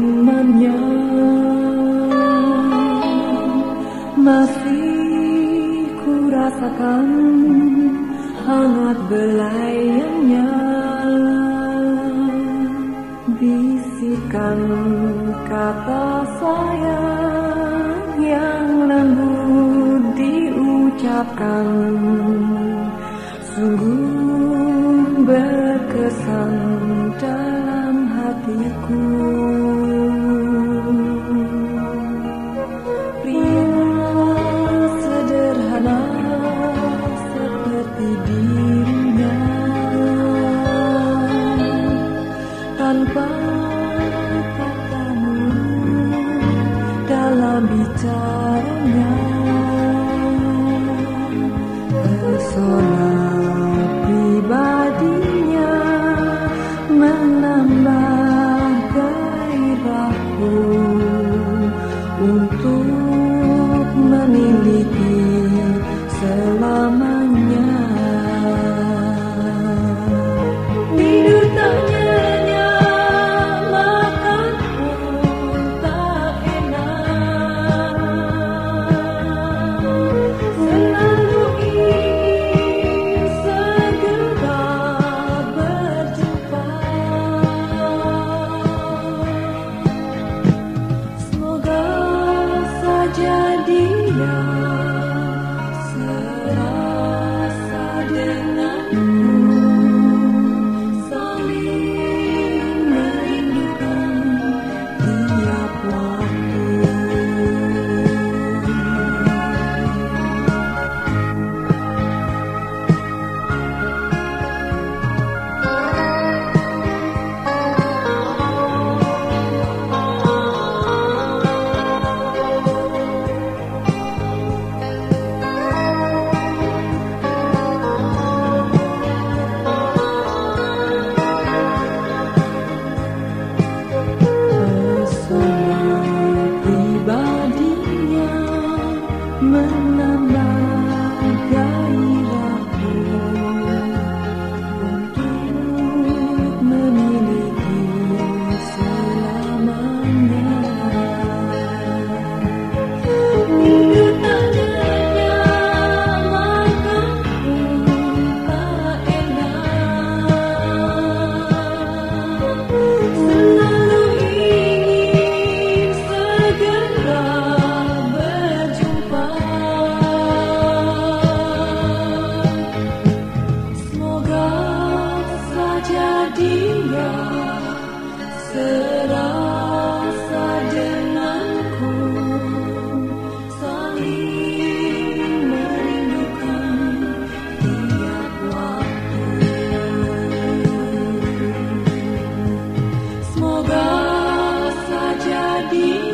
temannya, masih ku rasakan hangat belayannya, bisikan kata sayang yang lembut diucapkan, sungguh berkesan dalam hatiku. Pria sederhana seperti dirinya, tanpa katamu dalam bicaranya, pesona pribadinya menambah gairahku untuk memiliki selamanya. Tidur tak nyenyak, makan pun tak enak, selalu ingin segera berjumpa. Semoga saja dia serasa denganku, saling merindukan tiap waktu. Pesona pribadinya menambah gairahku untuk memiliki selamanya. Tidur tak nyenyak, makan pun tak enak, selalu ingin segera berjumpa. Semoga saja dia serasa denganku, saling merindukan tiap waktu. Semoga saja dia